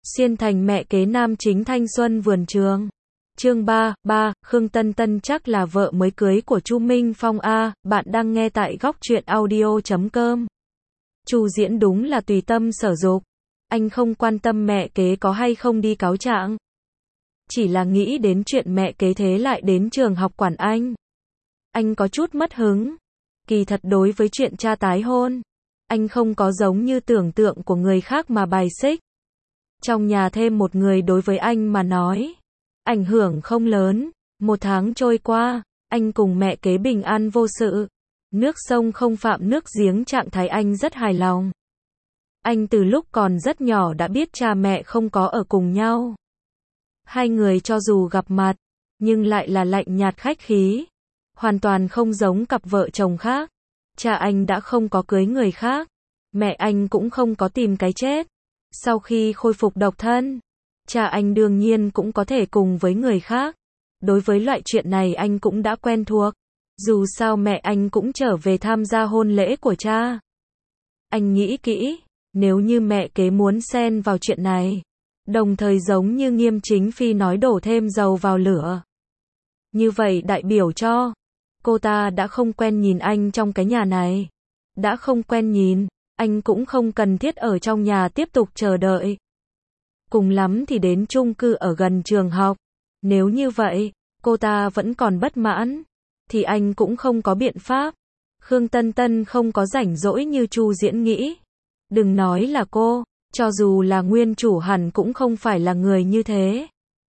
Xuyên thành mẹ kế nam chính thanh xuân vườn trường. Chương 3, Khương Tân Tân chắc là vợ mới cưới của Chu Minh Phong a, bạn đang nghe tại góc truyện audio.com. Chu Diễn đúng là tùy tâm sở dục. Anh không quan tâm mẹ kế có hay không đi cáo trạng. Chỉ là nghĩ đến chuyện mẹ kế thế lại đến trường học quản anh. Anh có chút mất hứng. Kỳ thật đối với chuyện cha tái hôn, anh không có giống như tưởng tượng của người khác mà bài xích. Trong nhà thêm một người đối với anh mà nói, ảnh hưởng không lớn. Một tháng trôi qua, anh cùng mẹ kế bình an vô sự. Nước sông không phạm nước giếng, trạng thái anh rất hài lòng. Anh từ lúc còn rất nhỏ đã biết cha mẹ không có ở cùng nhau. Hai người cho dù gặp mặt, nhưng lại là lạnh nhạt khách khí. Hoàn toàn không giống cặp vợ chồng khác. Cha anh đã không có cưới người khác. Mẹ anh cũng không có tìm cái chết. Sau khi khôi phục độc thân, cha anh đương nhiên cũng có thể cùng với người khác. Đối với loại chuyện này anh cũng đã quen thuộc. Dù sao mẹ anh cũng trở về tham gia hôn lễ của cha. Anh nghĩ kỹ, nếu như mẹ kế muốn xen vào chuyện này, đồng thời giống như Nghiêm Chính Phi nói đổ thêm dầu vào lửa, như vậy đại biểu cho cô ta đã không quen nhìn anh trong cái nhà này. Đã không quen nhìn, anh cũng không cần thiết ở trong nhà tiếp tục chờ đợi. Cùng lắm thì đến chung cư ở gần trường học. Nếu như vậy, cô ta vẫn còn bất mãn, thì anh cũng không có biện pháp. Khương Tân Tân không có rảnh rỗi như Chu Diễn nghĩ. Đừng nói là cô, cho dù là nguyên chủ hẳn cũng không phải là người như thế.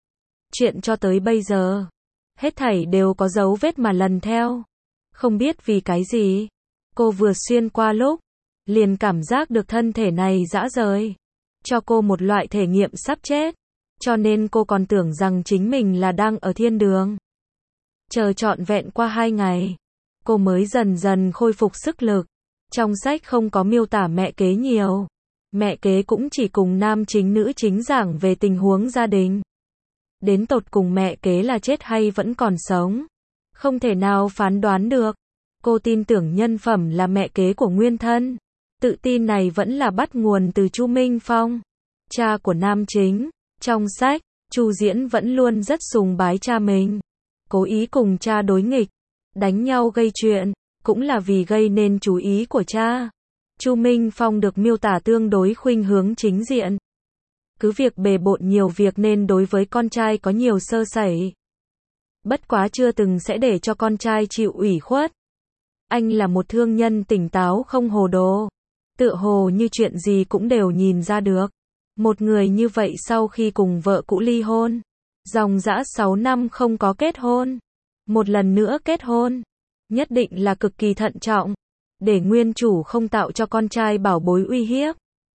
Chuyện cho tới bây giờ, hết thảy đều có dấu vết mà lần theo. Không biết vì cái gì, cô vừa xuyên qua lúc, liền cảm giác được thân thể này rã rời. Cho cô một loại thể nghiệm sắp chết. Cho nên cô còn tưởng rằng chính mình là đang ở thiên đường. Chờ trọn vẹn qua 2 ngày, cô mới dần dần khôi phục sức lực. Trong sách không có miêu tả mẹ kế nhiều. Mẹ kế cũng chỉ cùng nam chính nữ chính giảng về tình huống gia đình. Đến tột cùng mẹ kế là chết hay vẫn còn sống, không thể nào phán đoán được. Cô tin tưởng nhân phẩm là mẹ kế của nguyên thân. Tự tin này vẫn là bắt nguồn từ Chu Minh Phong, cha của nam chính. Trong sách, Chu Diễn vẫn luôn rất sùng bái cha mình. Cố ý cùng cha đối nghịch, đánh nhau gây chuyện, cũng là vì gây nên chú ý của cha. Chu Minh Phong được miêu tả tương đối khuynh hướng chính diện. Cứ việc bề bộn nhiều việc nên đối với con trai có nhiều sơ sẩy. Bất quá chưa từng sẽ để cho con trai chịu ủy khuất. Anh là một thương nhân tỉnh táo không hồ đồ. Tựa hồ như chuyện gì cũng đều nhìn ra được. Một người như vậy sau khi cùng vợ cũ ly hôn, dòng dã 6 năm không có kết hôn, một lần nữa kết hôn, nhất định là cực kỳ thận trọng, để nguyên chủ không tạo cho con trai bảo bối uy hiếp.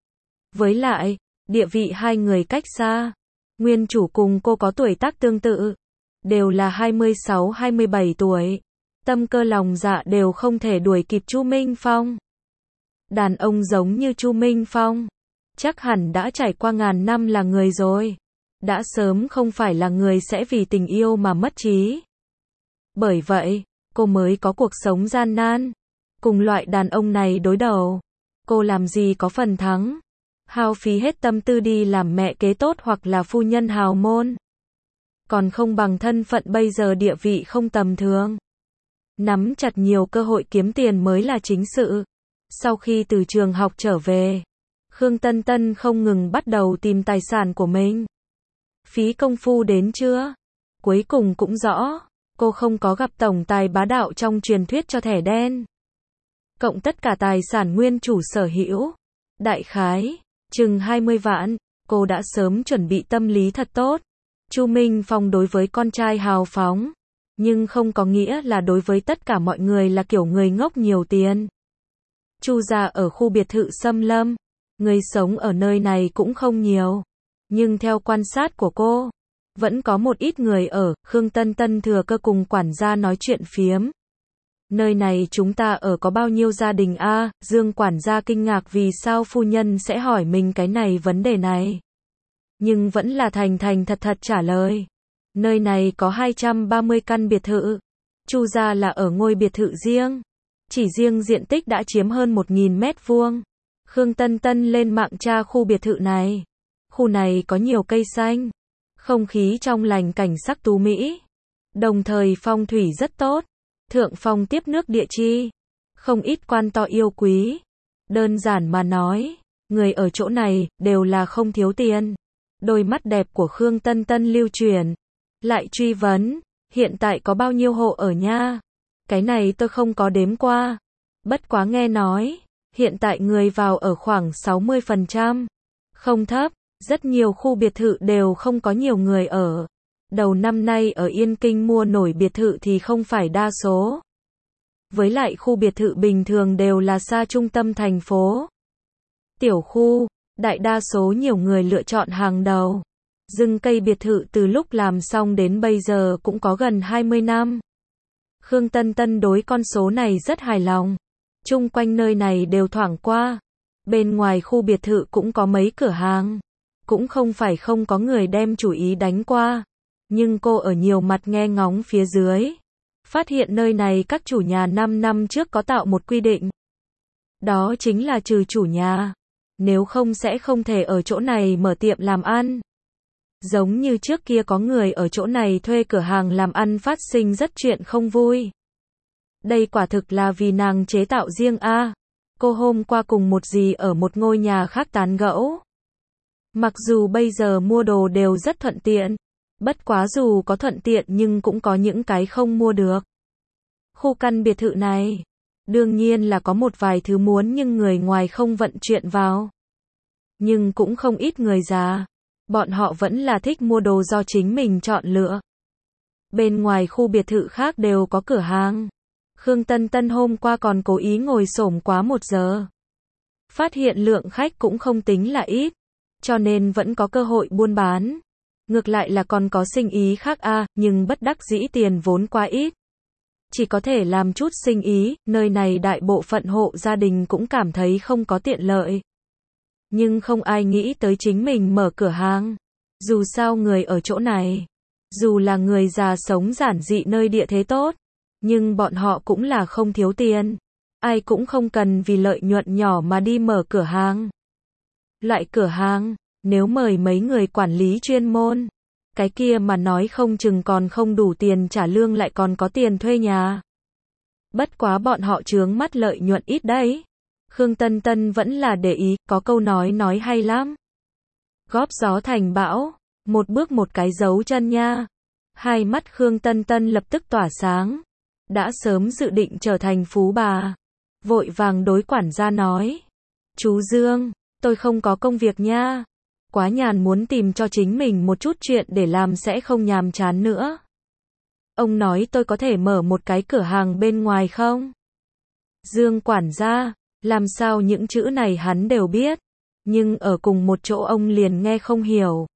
Với lại, địa vị hai người cách xa, nguyên chủ cùng cô có tuổi tác tương tự, đều là 26-27 tuổi, tâm cơ lòng dạ đều không thể đuổi kịp Chu Minh Phong. Đàn ông giống như Chu Minh Phong, chắc hẳn đã trải qua ngàn năm là người rồi. Đã sớm không phải là người sẽ vì tình yêu mà mất trí. Bởi vậy, cô mới có cuộc sống gian nan. Cùng loại đàn ông này đối đầu, cô làm gì có phần thắng. Hao phí hết tâm tư đi làm mẹ kế tốt hoặc là phu nhân hào môn. Còn không bằng thân phận bây giờ địa vị không tầm thường. Nắm chặt nhiều cơ hội kiếm tiền mới là chính sự. Sau khi từ trường học trở về, Khương Tân Tân không ngừng bắt đầu tìm tài sản của mình. Phí công phu đến chưa? Cuối cùng cũng rõ, cô không có gặp tổng tài bá đạo trong truyền thuyết cho thẻ đen. Cộng tất cả tài sản nguyên chủ sở hữu, đại khái chừng 20 vạn, cô đã sớm chuẩn bị tâm lý thật tốt. Chu Minh Phong đối với con trai hào phóng, nhưng không có nghĩa là đối với tất cả mọi người là kiểu người ngốc nhiều tiền. Chu gia ở khu biệt thự Xâm Lâm, người sống ở nơi này cũng không nhiều, nhưng theo quan sát của cô, vẫn có một ít người ở. Khương Tân Tân thừa cơ cùng quản gia nói chuyện phiếm. Nơi này chúng ta ở có bao nhiêu gia đình a? Dương quản gia kinh ngạc vì sao phu nhân sẽ hỏi mình cái này vấn đề này. Nhưng vẫn là thành thành thật thật trả lời. Nơi này có 230 căn biệt thự. Chu gia là ở ngôi biệt thự riêng. Chỉ riêng diện tích đã chiếm hơn 1.000 mét vuông. Khương Tân Tân lên mạng tra khu biệt thự này. Khu này có nhiều cây xanh, không khí trong lành, cảnh sắc tú mỹ, đồng thời phong thủy rất tốt, thượng phong tiếp nước địa chi, không ít quan to yêu quý. Đơn giản mà nói, người ở chỗ này đều là không thiếu tiền. Đôi mắt đẹp của Khương Tân Tân lưu chuyển, lại truy vấn, hiện tại có bao nhiêu hộ ở nha? Cái này tôi không có đếm qua. Bất quá nghe nói, hiện tại người vào ở khoảng 60%. Không thấp, rất nhiều khu biệt thự đều không có nhiều người ở. Đầu năm nay ở Yên Kinh mua nổi biệt thự thì không phải đa số. Với lại khu biệt thự bình thường đều là xa trung tâm thành phố. Tiểu khu, đại đa số nhiều người lựa chọn hàng đầu. Rừng cây biệt thự từ lúc làm xong đến bây giờ cũng có gần 20 năm. Khương Tân Tân đối con số này rất hài lòng. Chung quanh nơi này đều thoảng qua. Bên ngoài khu biệt thự cũng có mấy cửa hàng. Cũng không phải không có người đem chủ ý đánh qua. Nhưng cô ở nhiều mặt nghe ngóng phía dưới. Phát hiện nơi này các chủ nhà 5 năm trước có tạo một quy định. Đó chính là trừ chủ nhà. Nếu không sẽ không thể ở chỗ này mở tiệm làm ăn. Giống như trước kia có người ở chỗ này thuê cửa hàng làm ăn phát sinh rất chuyện không vui. Đây quả thực là vì nàng chế tạo riêng a. Cô hôm qua cùng một dì ở một ngôi nhà khác tán gẫu. Mặc dù bây giờ mua đồ đều rất thuận tiện. Bất quá dù có thuận tiện nhưng cũng có những cái không mua được. Khu căn biệt thự này, đương nhiên là có một vài thứ muốn nhưng người ngoài không vận chuyển vào. Nhưng cũng không ít người già. Bọn họ vẫn là thích mua đồ do chính mình chọn lựa. Bên ngoài khu biệt thự khác đều có cửa hàng. Khương Tân Tân hôm qua còn cố ý ngồi xổm quá 1 giờ. Phát hiện lượng khách cũng không tính là ít. Cho nên vẫn có cơ hội buôn bán. Ngược lại là còn có sinh ý khác nhưng bất đắc dĩ tiền vốn quá ít. Chỉ có thể làm chút sinh ý, nơi này đại bộ phận hộ gia đình cũng cảm thấy không có tiện lợi. Nhưng không ai nghĩ tới chính mình mở cửa hàng. Dù sao người ở chỗ này, dù là người già sống giản dị nơi địa thế tốt, nhưng bọn họ cũng là không thiếu tiền. Ai cũng không cần vì lợi nhuận nhỏ mà đi mở cửa hàng. Loại cửa hàng, nếu mời mấy người quản lý chuyên môn, cái kia mà nói không chừng còn không đủ tiền trả lương lại còn có tiền thuê nhà. Bất quá bọn họ chướng mắt lợi nhuận ít đấy. Khương Tân Tân vẫn là để ý, có câu nói hay lắm. Góp gió thành bão, một bước một cái dấu chân nha. Hai mắt Khương Tân Tân lập tức tỏa sáng. Đã sớm dự định trở thành phú bà. Vội vàng đối quản gia nói. Chú Dương, tôi không có công việc nha. Quá nhàn, muốn tìm cho chính mình một chút chuyện để làm sẽ không nhàm chán nữa. Ông nói tôi có thể mở một cái cửa hàng bên ngoài không? Dương quản gia, làm sao những chữ này hắn đều biết. Nhưng ở cùng một chỗ ông liền nghe không hiểu.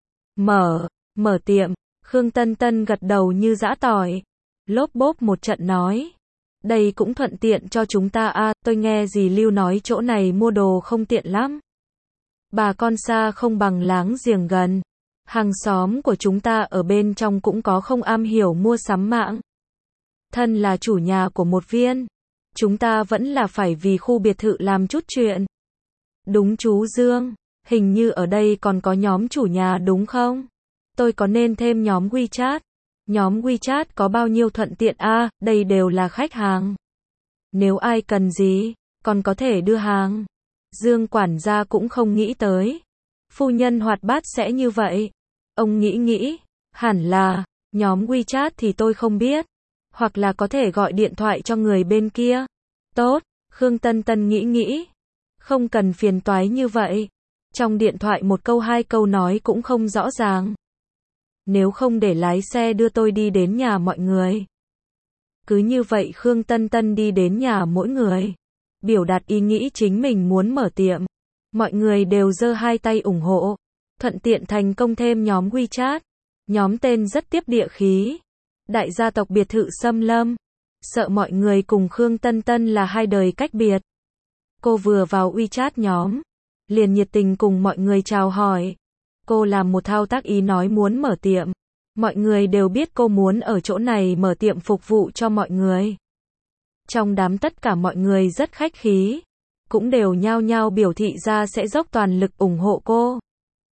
Mở tiệm, Khương Tân Tân gật đầu như giã tỏi. Lốp bốp một trận nói. Đây cũng thuận tiện cho chúng ta tôi nghe dì Lưu nói chỗ này mua đồ không tiện lắm. Bà con xa không bằng láng giềng gần. Hàng xóm của chúng ta ở bên trong cũng có không am hiểu mua sắm mạng. Thân là chủ nhà của một viên. Chúng ta vẫn là phải vì khu biệt thự làm chút chuyện. Đúng chú Dương, hình như ở đây còn có nhóm chủ nhà đúng không? Tôi có nên thêm nhóm WeChat? Nhóm WeChat có bao nhiêu thuận tiện đây đều là khách hàng. Nếu ai cần gì, còn có thể đưa hàng. Dương quản gia cũng không nghĩ tới. Phu nhân hoạt bát sẽ như vậy. Ông nghĩ, hẳn là, nhóm WeChat thì tôi không biết. Hoặc là có thể gọi điện thoại cho người bên kia. Tốt, Khương Tân Tân nghĩ. Không cần phiền toái như vậy. Trong điện thoại một câu hai câu nói cũng không rõ ràng. Nếu không để lái xe đưa tôi đi đến nhà mọi người. Cứ như vậy Khương Tân Tân đi đến nhà mỗi người. Biểu đạt ý nghĩ chính mình muốn mở tiệm. Mọi người đều giơ hai tay ủng hộ. Thuận tiện thành công thêm nhóm WeChat. Nhóm tên rất tiếp địa khí. Đại gia tộc biệt thự Xâm Lâm. Sợ mọi người cùng Khương Tân Tân là hai đời cách biệt. Cô vừa vào WeChat nhóm. Liền nhiệt tình cùng mọi người chào hỏi. Cô làm một thao tác ý nói muốn mở tiệm. Mọi người đều biết cô muốn ở chỗ này mở tiệm phục vụ cho mọi người. Trong đám tất cả mọi người rất khách khí. Cũng đều nhao nhao biểu thị ra sẽ dốc toàn lực ủng hộ cô.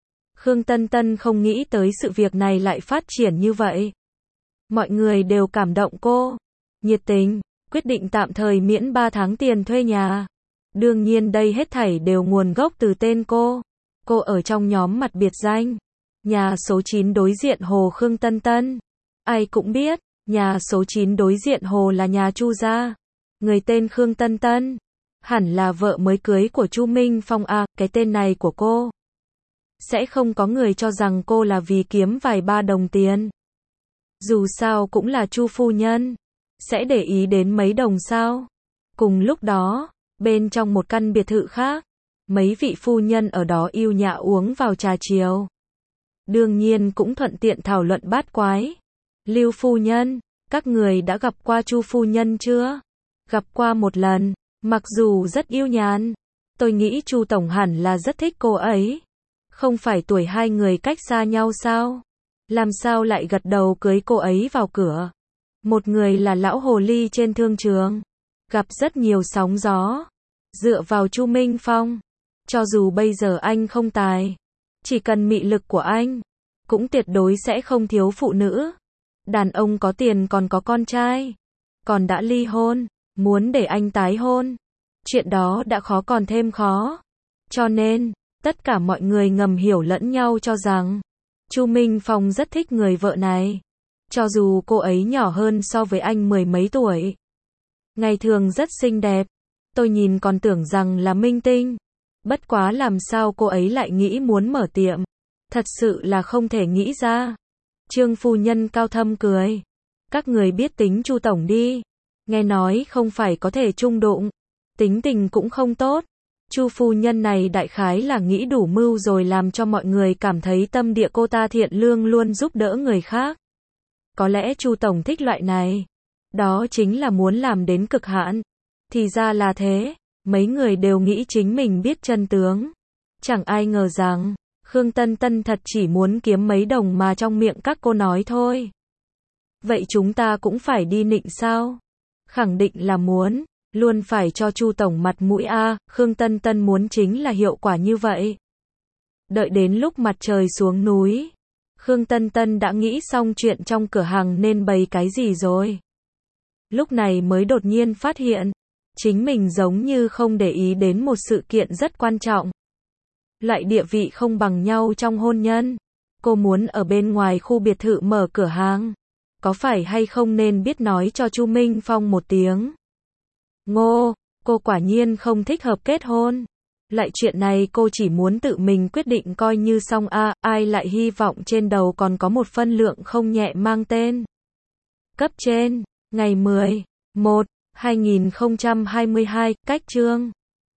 Khương Tân Tân không nghĩ tới sự việc này lại phát triển như vậy. Mọi người đều cảm động cô, nhiệt tình, quyết định tạm thời miễn 3 tháng tiền thuê nhà. Đương nhiên đây hết thảy đều nguồn gốc từ tên cô. Cô ở trong nhóm mặt biệt danh. Nhà số 9 đối diện hồ Khương Tân Tân. Ai cũng biết, nhà số 9 đối diện hồ là nhà Chu gia. Người tên Khương Tân Tân, hẳn là vợ mới cưới của Chu Minh Phong à, cái tên này của cô. Sẽ không có người cho rằng cô là vì kiếm vài ba đồng tiền. Dù sao cũng là Chu phu nhân, sẽ để ý đến mấy đồng sao. Cùng lúc đó, bên trong một căn biệt thự khác, mấy vị phu nhân ở đó yêu nhã uống vào trà chiều. Đương nhiên cũng thuận tiện thảo luận bát quái. Lưu phu nhân, các người đã gặp qua Chu phu nhân chưa? Gặp qua một lần, mặc dù rất yêu nhàn. Tôi nghĩ Chu tổng hẳn là rất thích cô ấy. Không phải tuổi hai người cách xa nhau sao? Làm sao lại gật đầu cưới cô ấy vào cửa? Một người là lão hồ ly trên thương trường, gặp rất nhiều sóng gió. Dựa vào Chu Minh Phong, cho dù bây giờ anh không tài, chỉ cần mị lực của anh, cũng tuyệt đối sẽ không thiếu phụ nữ. Đàn ông có tiền còn có con trai, còn đã ly hôn, muốn để anh tái hôn, chuyện đó đã khó còn thêm khó. Cho nên, tất cả mọi người ngầm hiểu lẫn nhau cho rằng, Chu Minh Phong rất thích người vợ này. Cho dù cô ấy nhỏ hơn so với anh 10 mấy tuổi. Ngày thường rất xinh đẹp. Tôi nhìn còn tưởng rằng là minh tinh. Bất quá làm sao cô ấy lại nghĩ muốn mở tiệm. Thật sự là không thể nghĩ ra. Trương phu nhân cao thâm cười. Các người biết tính Chu tổng đi. Nghe nói không phải có thể chung đụng. Tính tình cũng không tốt. Chu phu nhân này đại khái là nghĩ đủ mưu rồi làm cho mọi người cảm thấy tâm địa cô ta thiện lương luôn giúp đỡ người khác. Có lẽ Chu tổng thích loại này. Đó chính là muốn làm đến cực hạn. Thì ra là thế. Mấy người đều nghĩ chính mình biết chân tướng. Chẳng ai ngờ rằng, Khương Tân Tân thật chỉ muốn kiếm mấy đồng mà trong miệng các cô nói thôi. Vậy chúng ta cũng phải đi nịnh sao? Khẳng định là muốn. Luôn phải cho Chu tổng mặt mũi a. Khương Tân Tân muốn chính là hiệu quả như vậy. Đợi đến lúc mặt trời xuống núi, Khương Tân Tân đã nghĩ xong chuyện trong cửa hàng nên bày cái gì rồi. Lúc này mới đột nhiên phát hiện, chính mình giống như không để ý đến một sự kiện rất quan trọng. Loại địa vị không bằng nhau trong hôn nhân. Cô muốn ở bên ngoài khu biệt thự mở cửa hàng. Có phải hay không nên biết nói cho Chu Minh Phong một tiếng. Ngô, cô quả nhiên không thích hợp kết hôn. Lại chuyện này cô chỉ muốn tự mình quyết định coi như xong a. Ai lại hy vọng trên đầu còn có một phân lượng không nhẹ mang tên. Cấp trên, ngày 10/1/2022, cách chương